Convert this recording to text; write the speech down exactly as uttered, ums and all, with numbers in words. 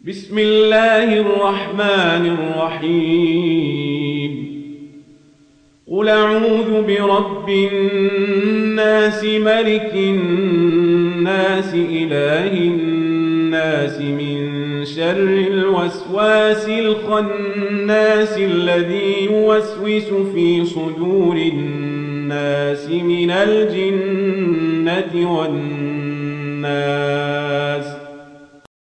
بسم الله الرحمن الرحيم قل أعوذ برب الناس ملك الناس إله الناس من شر الوسواس الخناس الذي يوسوس في صدور الناس من الجنة والناس